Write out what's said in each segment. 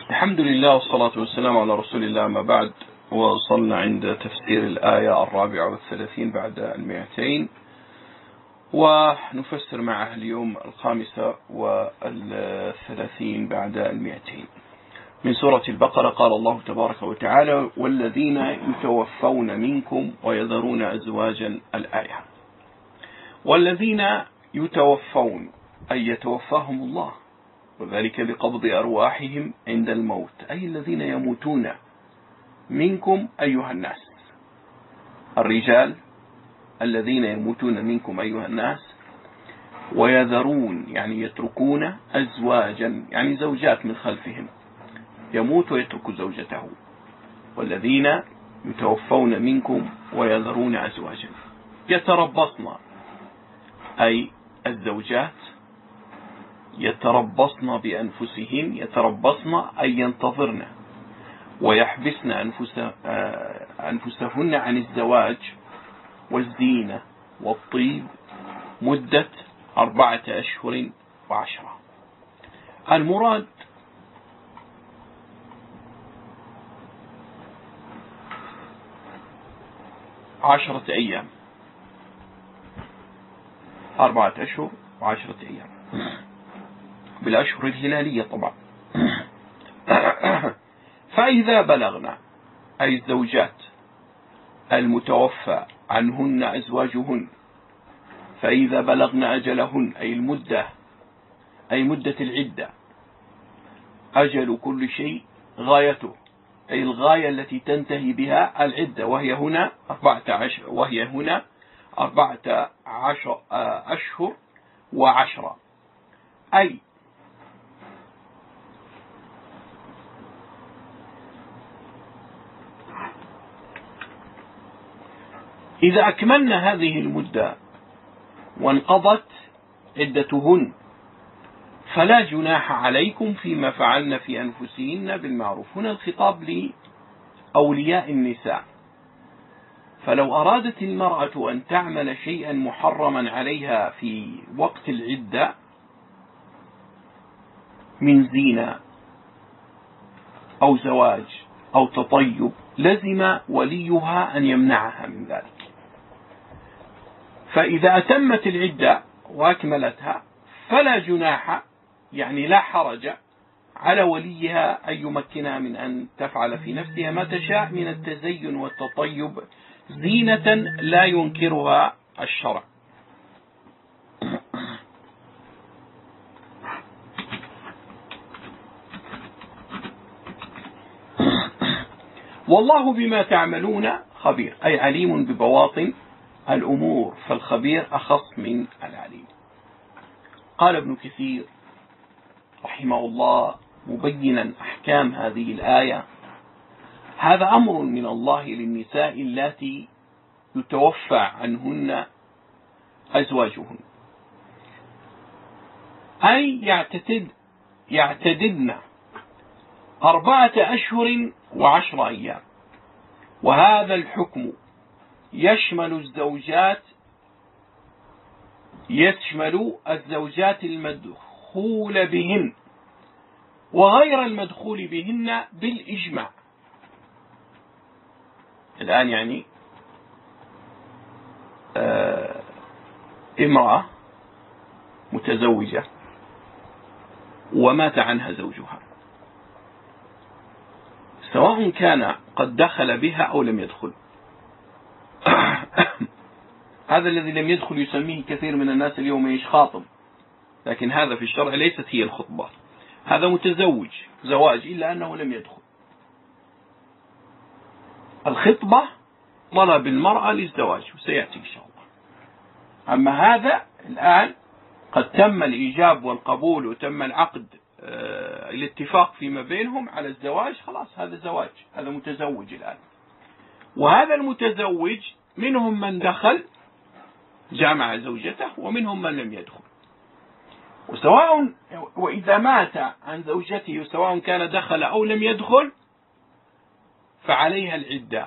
الحمد لله والصلاة والسلام على رسول الله، ما بعد. وصلنا عند تفسير الآية 34 بعد 200، ونفسر معها اليوم 35 بعد 200 من سورة البقرة. قال الله تبارك وتعالى: والذين يتوفون منكم ويذرون أزواجا. الآية: والذين يتوفون أي يتوفاهم الله، وذلك بقبض أرواحهم عند الموت، أي الذين يموتون منكم أيها الناس، الرجال الذين يموتون منكم أيها الناس، ويذرون يعني يتركون أزواجا يعني زوجات من خلفهم، يموت ويترك زوجته. والذين يتوفون منكم ويذرون أزواجا يتربصن، أي الزوجات يتربصن بأنفسهن، يتربصن أي ينتظرن ويحبسن أنفسهن عن الزواج والزينة والطيب مدة 4 أشهر و10. المراد عشرة أيام، 4 أشهر و10 أيام بالأشهر الهلالية طبعا. فإذا بلغنا أي الزوجات المتوفى عنهن أزواجهن، فإذا بلغنا أجلهن أي المدة، أي مدة العدة. أجل كل شيء غايته، أي الغاية التي تنتهي بها العدة، وهي هنا 14 أشهر و10. أي إذا أكملنا هذه المدة وانقضت عدتهن فلا جناح عليكم فيما فعلن في أنفسهن بالمعروف. هنا الخطاب لأولياء النساء. فلو أرادت المرأة أن تعمل شيئا محرما عليها في وقت العدة من زينة أو زواج أو تطيب، لزم وليها أن يمنعها من ذلك. فإذا أتمت العدة وأكملتها فلا جناح، يعني لا حرج على وليها أن يمكنها من أن تفعل في نفسها ما تشاء من التزين والتطيب زينة لا ينكرها الشرع. والله بما تعملون خبير، أي عليم ببواطن الأمور، فالخبير أخص من العليم. قال ابن كثير رحمه الله مبينا أحكام هذه الآية: هذا أمر من الله للنساء اللاتي يتوفى عنهن أزواجهن، أي يعتددن 4 أشهر و10 أيام. وهذا الحكم يشمل الزوجات المدخول بهن وغير المدخول بهن بالإجماع. الآن يعني امرأة متزوجة ومات عنها زوجها، سواء كان قد دخل بها أو لم يدخل. هذا الذي لم يدخل يسميه كثير من الناس اليوم خاطب، لكن هذا في الشرع ليست هي الخطبة. هذا متزوج زواج إلا أنه لم يدخل. الخطبة طلب المرأة للزواج، وسيأتي إن شاء الله. أما هذا الآن قد تم الإيجاب والقبول وتم العقد، الاتفاق فيما بينهم على الزواج، خلاص هذا زواج، هذا متزوج الآن. وهذا المتزوج منهم من دخل جامع زوجته ومنهم من لم يدخل. وإذا مات عن زوجته سواء كان دخل أو لم يدخل فعليها العدة.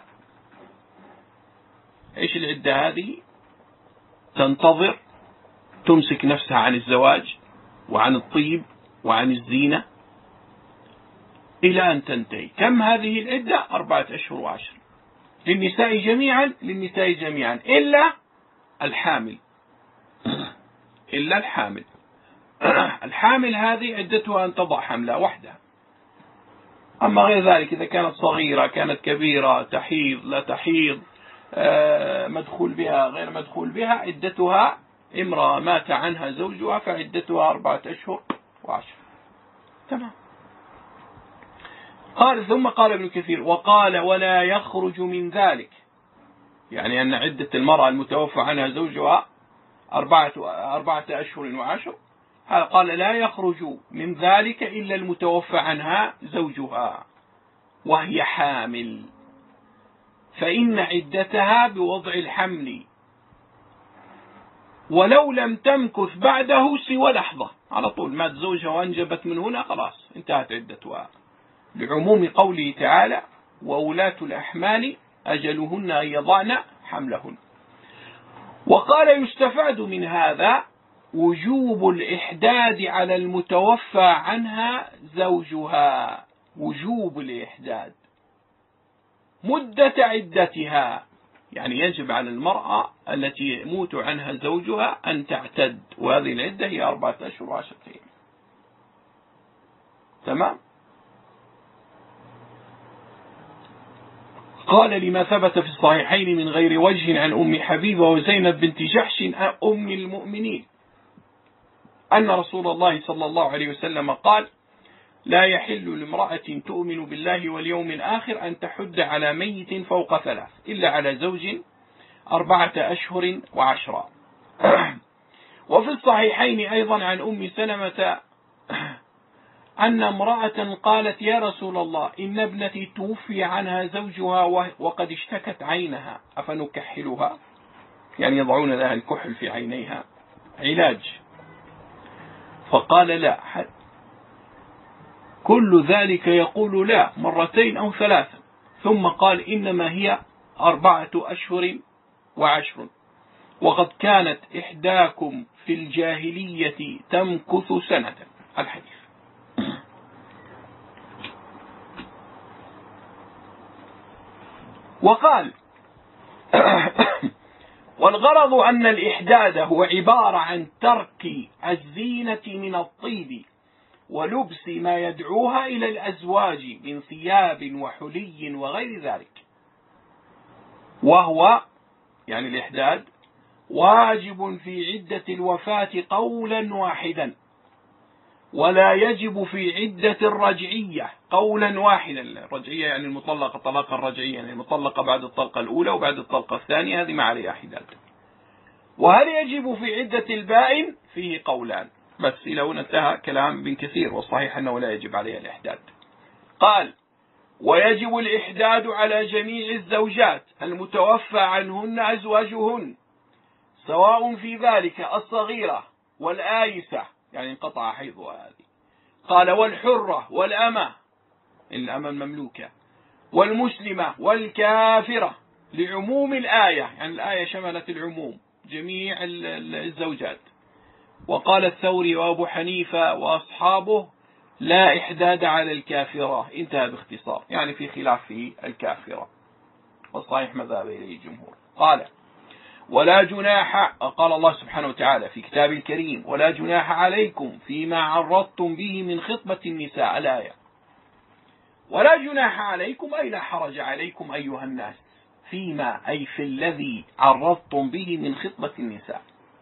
إيش العدة هذه؟ تنتظر، تمسك نفسها عن الزواج وعن الطيب وعن الزينة إلى أن تنتهي. كم هذه العدة؟ 4 أشهر وعشر للنساء جميعا إلا الحامل. إلا الحامل. الحامل هذه عدتها أن تضع حملها وحدها. أما غير ذلك إذا كانت صغيرة كانت كبيرة، تحيض لا تحيض، مدخول بها غير مدخول بها، عدتها امرأة مات عنها زوجها فعدتها 4 أشهر وعشر. تمام. ثم قال ابن كثير وقال ولا يخرج من ذلك، يعني أن عدة المرأة المتوفى عنها زوجها 4 أشهر وعشر، قال لا يخرج من ذلك إلا المتوفى عنها زوجها وهي حامل، فإن عدتها بوضع الحمل ولو لم تمكث بعده سوى لحظة. على طول مات زوجها وأنجبت من هنا خلاص انتهت عدتها، لعموم قوله تعالى وأولاة الأحمال أجلهن أن يضعن حملهن. وقال يستفاد من هذا وجوب الإحداد على المتوفى عنها زوجها، وجوب الإحداد مدة عدتها، يعني يجب على المرأة التي يموت عنها زوجها أن تعتد، وهذه العدة هي 4 أشهر وعشرة أيام. تمام. قال لما ثبت في الصحيحين من غير وجه عن أم حبيبة وزينب بنت جحش أم المؤمنين أن رسول الله صلى الله عليه وسلم قال لا يحل لامرأة تؤمن بالله واليوم الآخر أن تحد على ميت فوق 3 إلا على زوج 4 أشهر وعشرة. وفي الصحيحين أيضا عن أم سلمة أن امرأة قالت يا رسول الله إن ابنتي توفي عنها زوجها وقد اشتكت عينها أفنكحلها، يعني يضعون لها الكحل في عينيها علاج، فقال لا، كل ذلك يقول لا 2 أو 3، ثم قال إنما هي 4 أشهر وعشر، وقد كانت إحداكم في الجاهلية تمكث سنة. الحديث. وقال والغرض أن الإحداد هو عبارة عن ترك الزينة من الطيب ولبس ما يدعوها إلى الأزواج من ثياب وحلي وغير ذلك، وهو يعني الإحداد واجب في عدة الوفاة قولا واحدا، ولا يجب في عدة الرجعية قولا واحدا. الرجعية يعني المطلقة طلاقا رجعيا، يعني المطلقة بعد الطلقة الأولى وبعد الطلقة الثانية، هذه ما عليها حداد. وهل يجب في عدة البائن؟ فيه قولان، بس إلى هنا انتهى كلام ابن كثير، والصحيح أنه لا يجب عليها الإحداد. قال ويجب الإحداد على جميع الزوجات المتوفى عنهن أزواجهن، سواء في ذلك الصغيرة والآيسة، يعني انقطع حيضها هذه. قال والحرة والأمة، الأمة المملوكة، والمسلمة والكافرة، لعموم الآية، يعني الآية شملت العموم جميع الزوجات. وقال الثوري وأبو حنيفة وأصحابه لا إحداد على الكافرة، انتهى باختصار، يعني في خلاف في الكافرة، والصحيح مذهب إليه الجمهور. قال ولا جناح، قال الله سبحانه وتعالى في كتاب الكريم ولا جناح عليكم فيما عرضتم به من خطبة النساء، الآية. ولا جناح عليكم أي لا حرج عليكم أيها الناس، فيما أي في الذي عرضتم به من خطبة النساء.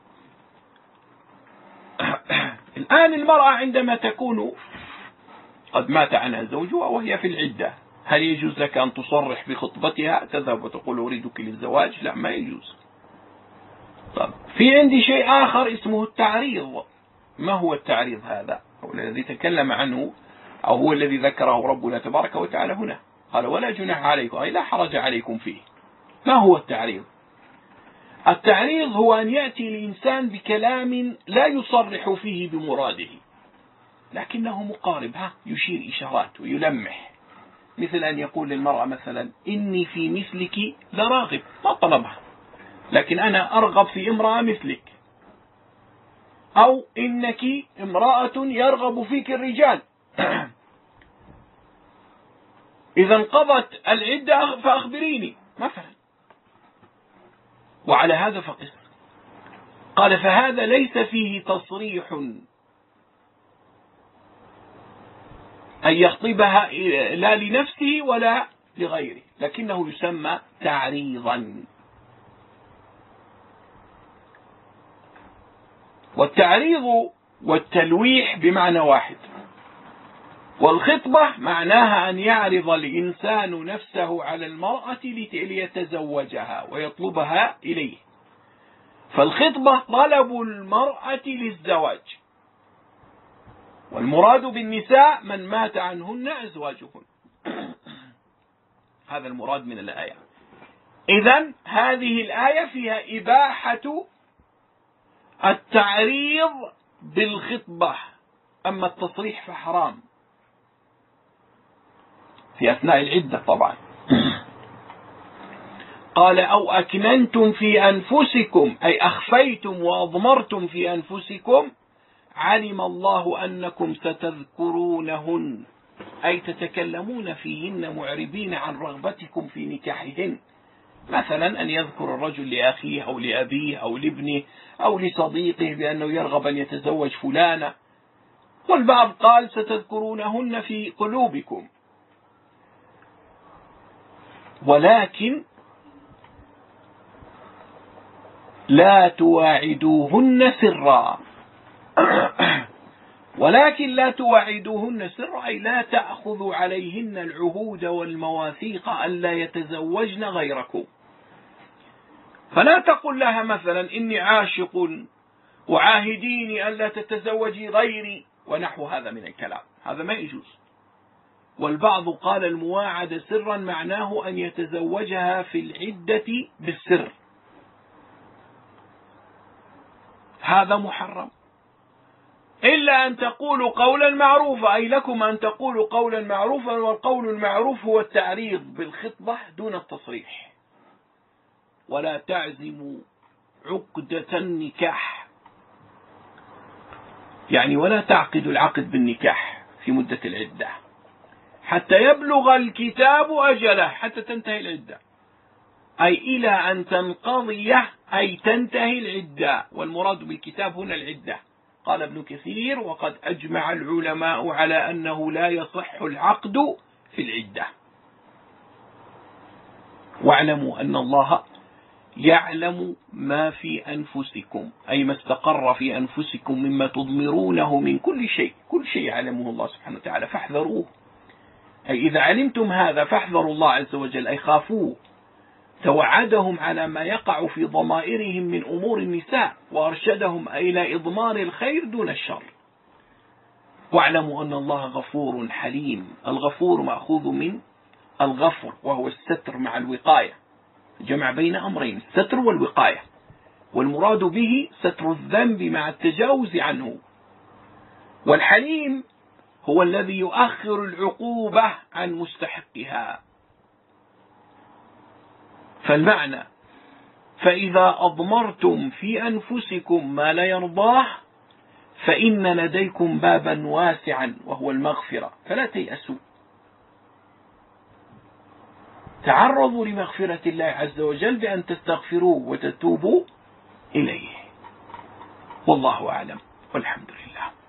الآن المرأة عندما تكون قد مات عنها زوجها وهي في العدة، هل يجوز لك أن تصرح بخطبتها تذهب وتقول أريدك للزواج؟ لا، ما يجوز. طب في عندي شيء آخر اسمه التعريض. ما هو التعريض هذا؟ هو الذي تكلم عنه أو هو الذي ذكره ربنا تبارك وتعالى هنا، قال ولا جناح عليكم أي لا حرج عليكم فيه. ما هو التعريض؟ التعريض هو أن يأتي الإنسان بكلام لا يصرح فيه بمراده، لكنه مقارب، يشير إشارات ويلمح، مثل أن يقول للمرأة مثلا إني في مثلك لراغب، ما طلبها، لكن أنا أرغب في امرأة مثلك، أو إنك امرأة يرغب فيك الرجال. إذا انقضت العدة فأخبريني مثلا، وعلى هذا فقس. قال فهذا ليس فيه تصريح أن يخطبها لا لنفسه ولا لغيره، لكنه يسمى تعريضا. والتعريض والتلويح بمعنى واحد، والخطبة معناها أن يعرض الإنسان نفسه على المرأة ليتزوجها ويطلبها إليه. فالخطبة طلب المرأة للزواج، والمراد بالنساء من مات عنهن أزواجهن. هذا المراد من الآية. إذن هذه الآية فيها إباحة التعريض بالخطبة، أما التصريح فحرام في أثناء العدة طبعا. قال أو أكننتم في أنفسكم، أي أخفيتم وأضمرتم في أنفسكم، علم الله أنكم ستذكرونهن، أي تتكلمون فيهن معربين عن رغبتكم في نكاحهن. مثلا أن يذكر الرجل لأخيه أو لأبيه أو لابنه أو لصديقه بأنه يرغب أن يتزوج فلانة، والبعض قال ستذكرونهن في قلوبكم، ولكن لا تواعدوهن سرا. ولكن لا تواعدوهن سرا، أي لا تأخذوا عليهن العهود والمواثيق ألا يتزوجن غيركم. فلا تقل لها مثلا إني عاشق وعاهديني ألا تتزوجي غيري ونحو هذا من الكلام، هذا ما يجوز. والبعض قال المواعدة سرا معناه أن يتزوجها في العدة بالسر، هذا محرم، إلا أن تقولوا قولا معروفا، أي لكم أن تقولوا قولا معروفا، والقول المعروف هو التعريض بالخطبة دون التصريح. ولا تعزموا عقدة النكاح، يعني ولا تعقدوا العقد بالنكاح في مدة العدة حتى يبلغ الكتاب أجله، حتى تنتهي العدة، أي إلى أن تنقضي، أي تنتهي العدة. والمراد بالكتاب هنا العدة. قال ابن كثير وقد أجمع العلماء على أنه لا يصح العقد في العدة. واعلموا أن الله يعلم ما في أنفسكم، أي ما استقر في أنفسكم مما تضمرونه من كل شيء، كل شيء يعلمه الله سبحانه وتعالى فاحذروه. أي إذا علمتم هذا فاحذروا الله عز وجل، أي خافوه. توعدهم على ما يقع في ضمائرهم من أمور النساء، وأرشدهم إلى إضمار الخير دون الشر. واعلموا أن الله غفور حليم. الغفور مأخوذ من الغفر، وهو الستر مع الوقاية، جمع بين أمرين، الستر والوقاية، والمراد به ستر الذنب مع التجاوز عنه. والحليم هو الذي يؤخر العقوبة عن مستحقها. فالمعنى فإذا أضمرتم في أنفسكم ما لا يرضاه فإن لديكم بابا واسعا وهو المغفرة، فلا تيأسوا. تعرضوا لمغفرة الله عز وجل بأن تستغفروه وتتوبوا إليه. والله أعلم والحمد لله.